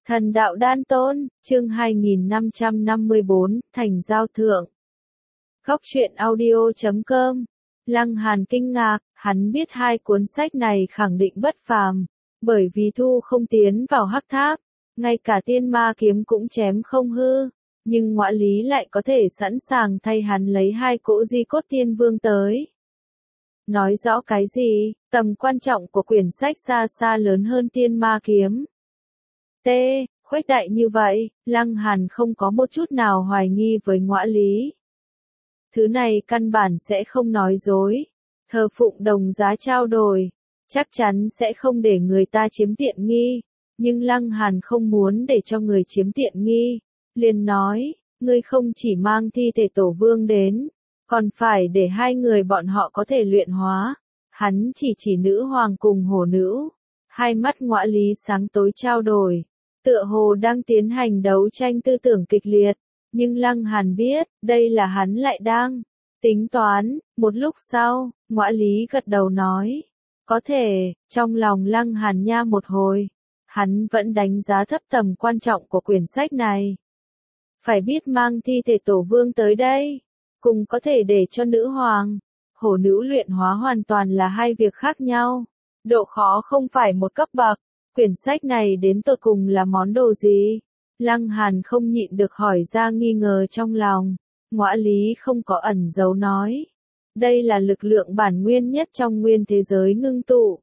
Thần đạo đan tôn, chương 2554, thành giao thượng. Góc truyện audio.com. Lăng Hàn kinh ngạc, hắn biết hai cuốn sách này khẳng định bất phàm, bởi vì thu không tiến vào hắc tháp, ngay cả tiên ma kiếm cũng chém không hư, nhưng Ngõa Lý lại có thể sẵn sàng thay hắn lấy hai cỗ di cốt tiên vương tới. Nói rõ cái gì, tầm quan trọng của quyển sách xa xa lớn hơn tiên ma kiếm. Khuếch đại như vậy, Lăng Hàn không có một chút nào hoài nghi với Ngõa Lý. Thứ này căn bản sẽ không nói dối, thờ phụng đồng giá trao đổi, chắc chắn sẽ không để người ta chiếm tiện nghi, nhưng Lăng Hàn không muốn để cho người chiếm tiện nghi, liền nói, ngươi không chỉ mang thi thể tổ vương đến, còn phải để hai người bọn họ có thể luyện hóa. Hắn chỉ nữ hoàng cùng hổ nữ, hai mắt Ngõa Lý sáng tối trao đổi, tựa hồ đang tiến hành đấu tranh tư tưởng kịch liệt, nhưng Lăng Hàn biết, đây là hắn lại đang tính toán. Một lúc sau, Ngõa Lý gật đầu nói, có thể. Trong lòng Lăng Hàn nha một hồi, hắn vẫn đánh giá thấp tầm quan trọng của quyển sách này. Phải biết mang thi thể tổ vương tới đây, cùng có thể để cho nữ hoàng, hổ nữ luyện hóa hoàn toàn là hai việc khác nhau. Độ khó không phải một cấp bậc. Quyển sách này đến tột cùng là món đồ gì? Lăng Hàn không nhịn được hỏi ra nghi ngờ trong lòng. Ngõa Lý không có ẩn giấu nói. Đây là lực lượng bản nguyên nhất trong nguyên thế giới ngưng tụ.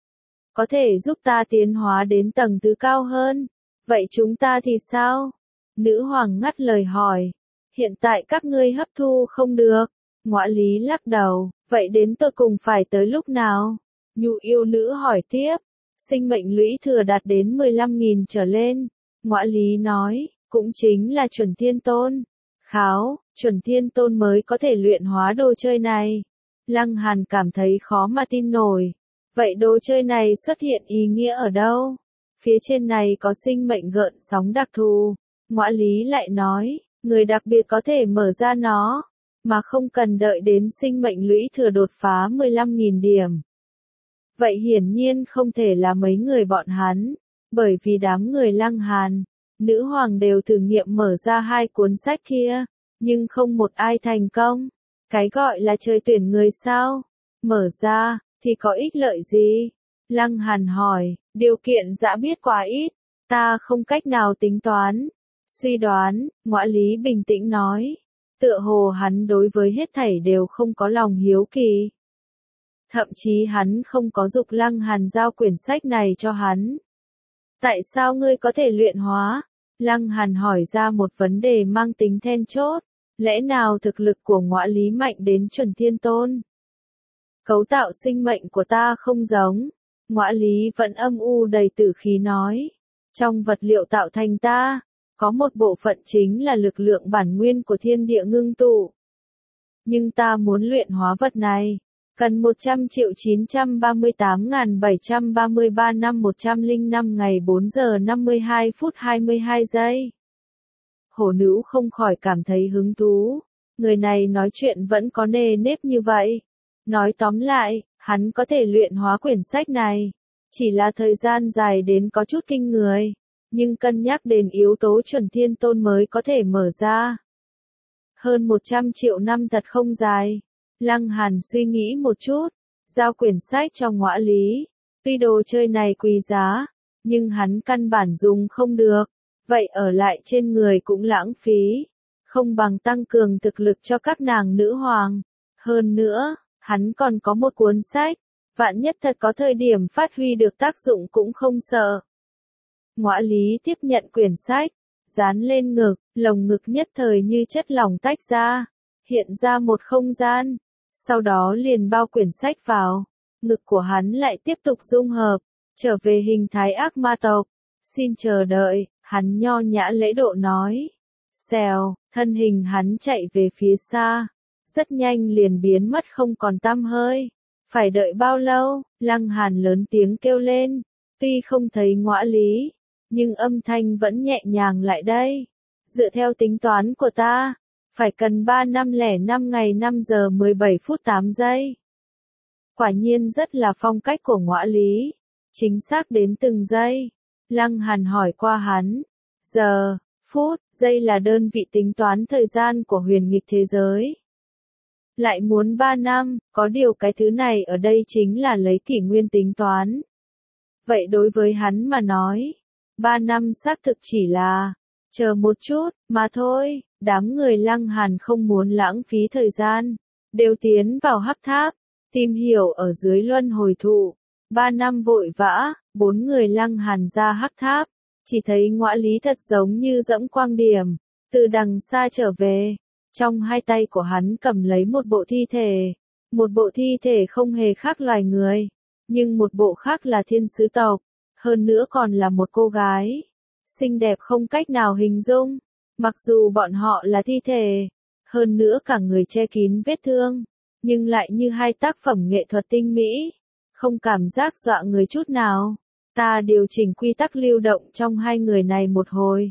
Có thể giúp ta tiến hóa đến tầng thứ cao hơn. Vậy chúng ta thì sao? Nữ hoàng ngắt lời hỏi. Hiện tại các ngươi hấp thu không được. Ngõa Lý lắc đầu. Vậy đến tột cùng phải tới lúc nào? Nhu yêu nữ hỏi tiếp. Sinh mệnh lũy thừa đạt đến 15.000 trở lên. Ngõa Lý nói, cũng chính là chuẩn thiên tôn. Kháo, chuẩn thiên tôn mới có thể luyện hóa đồ chơi này. Lăng Hàn cảm thấy khó mà tin nổi. Vậy đồ chơi này xuất hiện ý nghĩa ở đâu? Phía trên này có sinh mệnh gợn sóng đặc thù. Ngõa Lý lại nói, người đặc biệt có thể mở ra nó, mà không cần đợi đến sinh mệnh lũy thừa đột phá 15.000 điểm. Vậy hiển nhiên không thể là mấy người bọn hắn, bởi vì đám người Lăng Hàn, nữ hoàng đều thử nghiệm mở ra hai cuốn sách kia, nhưng không một ai thành công. Cái gọi là trời tuyển người sao? Mở ra, thì có ích lợi gì? Lăng Hàn hỏi, điều kiện dã biết quá ít, ta không cách nào tính toán. Suy đoán, Ngõa Lý bình tĩnh nói, tựa hồ hắn đối với hết thảy đều không có lòng hiếu kỳ. Thậm chí hắn không có giục Lăng Hàn giao quyển sách này cho hắn. Tại sao ngươi có thể luyện hóa? Lăng Hàn hỏi ra một vấn đề mang tính then chốt. Lẽ nào thực lực của Ngõa Lý mạnh đến chuẩn thiên tôn? Cấu tạo sinh mệnh của ta không giống. Ngõa Lý vẫn âm u đầy tử khí nói. Trong vật liệu tạo thành ta, có một bộ phận chính là lực lượng bản nguyên của thiên địa ngưng tụ. Nhưng ta muốn luyện hóa vật này. Cần 100.938.733 năm 105 ngày 4 giờ 52 phút 22 giây. Hổ nữ không khỏi cảm thấy hứng thú. Người này nói chuyện vẫn có nề nếp như vậy. Nói tóm lại, hắn có thể luyện hóa quyển sách này. Chỉ là thời gian dài đến có chút kinh người. Nhưng cân nhắc đến yếu tố chuẩn thiên tôn mới có thể mở ra. Hơn 100 triệu năm thật không dài. Lăng Hàn suy nghĩ một chút, giao quyển sách cho Ngõa Lý. Tuy đồ chơi này quý giá, nhưng hắn căn bản dùng không được, vậy ở lại trên người cũng lãng phí, không bằng tăng cường thực lực cho các nàng nữ hoàng. Hơn nữa, hắn còn có một cuốn sách, vạn nhất thật có thời điểm phát huy được tác dụng cũng không sợ. Ngõa Lý tiếp nhận quyển sách, dán lên ngực, lồng ngực nhất thời như chất lỏng tách ra, hiện ra một không gian. Sau đó liền bao quyển sách vào, ngực của hắn lại tiếp tục dung hợp, trở về hình thái ác ma tộc. Xin chờ đợi, hắn nho nhã lễ độ nói. Xèo, thân hình hắn chạy về phía xa, rất nhanh liền biến mất không còn tăm hơi. Phải đợi bao lâu? Lăng Hàn lớn tiếng kêu lên, tuy không thấy Ngõa Lý, nhưng âm thanh vẫn nhẹ nhàng lại đây. Dựa theo tính toán của ta, phải cần 3 năm 05 ngày 5 giờ 17 phút 8 giây. Quả nhiên rất là phong cách của Ngõa Lý. Chính xác đến từng giây. Lăng Hàn hỏi qua hắn. Giờ, phút, giây là đơn vị tính toán thời gian của huyền nghịch thế giới. Lại muốn 3 năm, có điều cái thứ này ở đây chính là lấy kỷ nguyên tính toán. Vậy đối với hắn mà nói, 3 năm xác thực chỉ là chờ một chút, mà thôi. Đám người Lăng Hàn không muốn lãng phí thời gian, đều tiến vào hắc tháp, tìm hiểu ở dưới luân hồi thụ. 3 năm vội vã, 4 người Lăng Hàn ra hắc tháp, chỉ thấy Ngõa Lý thật giống như dẫm quang điểm, từ đằng xa trở về. Trong hai tay của hắn cầm lấy một bộ thi thể. Một bộ thi thể không hề khác loài người, nhưng một bộ khác là thiên sứ tộc, hơn nữa còn là một cô gái. Xinh đẹp không cách nào hình dung, mặc dù bọn họ là thi thể, hơn nữa cả người che kín vết thương, nhưng lại như hai tác phẩm nghệ thuật tinh mỹ, không cảm giác dọa người chút nào. Ta điều chỉnh quy tắc lưu động trong hai người này một hồi,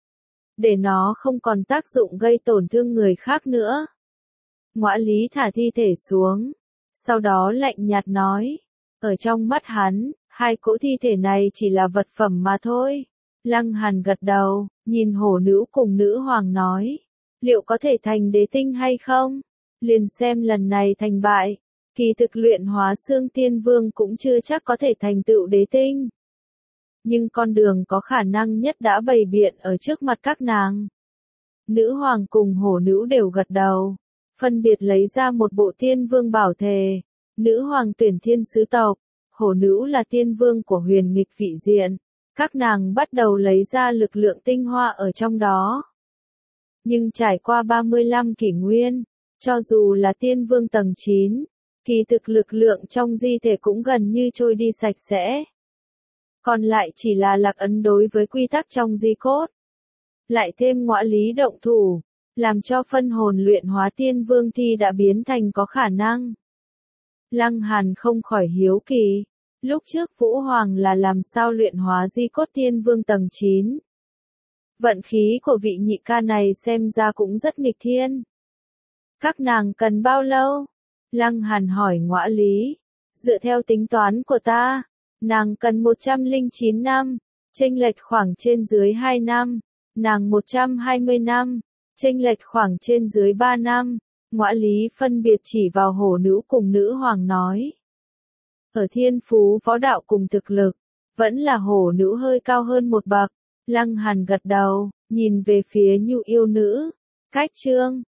để nó không còn tác dụng gây tổn thương người khác nữa. Ngõa Lý thả thi thể xuống, sau đó lạnh nhạt nói, ở trong mắt hắn, hai cỗ thi thể này chỉ là vật phẩm mà thôi. Lăng Hàn gật đầu, nhìn hổ nữ cùng nữ hoàng nói, liệu có thể thành đế tinh hay không? Liền xem lần này thành bại, kỳ thực luyện hóa xương tiên vương cũng chưa chắc có thể thành tựu đế tinh. Nhưng con đường có khả năng nhất đã bày biện ở trước mặt các nàng. Nữ hoàng cùng hổ nữ đều gật đầu, phân biệt lấy ra một bộ tiên vương bảo thề. Nữ hoàng tuyển thiên sứ tộc, hổ nữ là tiên vương của huyền nghịch vị diện. Các nàng bắt đầu lấy ra lực lượng tinh hoa ở trong đó. Nhưng trải qua 35 kỷ nguyên, cho dù là tiên vương tầng 9, kỳ thực lực lượng trong di thể cũng gần như trôi đi sạch sẽ. Còn lại chỉ là lạc ấn đối với quy tắc trong di cốt. Lại thêm Ngõa Lý động thủ, làm cho phân hồn luyện hóa tiên vương thi đã biến thành có khả năng. Lăng Hàn không khỏi hiếu kỳ, lúc trước Vũ Hoàng là làm sao luyện hóa di cốt tiên vương tầng 9. Vận khí của vị nhị ca này xem ra cũng rất nghịch thiên. Các nàng cần bao lâu? Lăng Hàn hỏi Ngõa Lý. Dựa theo tính toán của ta, nàng cần 109 năm, chênh lệch khoảng trên dưới 2 năm, nàng 120 năm, chênh lệch khoảng trên dưới 3 năm. Ngõa Lý phân biệt chỉ vào hổ nữ cùng nữ hoàng nói. Ở thiên phú võ đạo cùng thực lực, vẫn là hổ nữ hơi cao hơn một bậc. Lăng Hàn gật đầu, nhìn về phía Nhu yêu nữ. Cách chương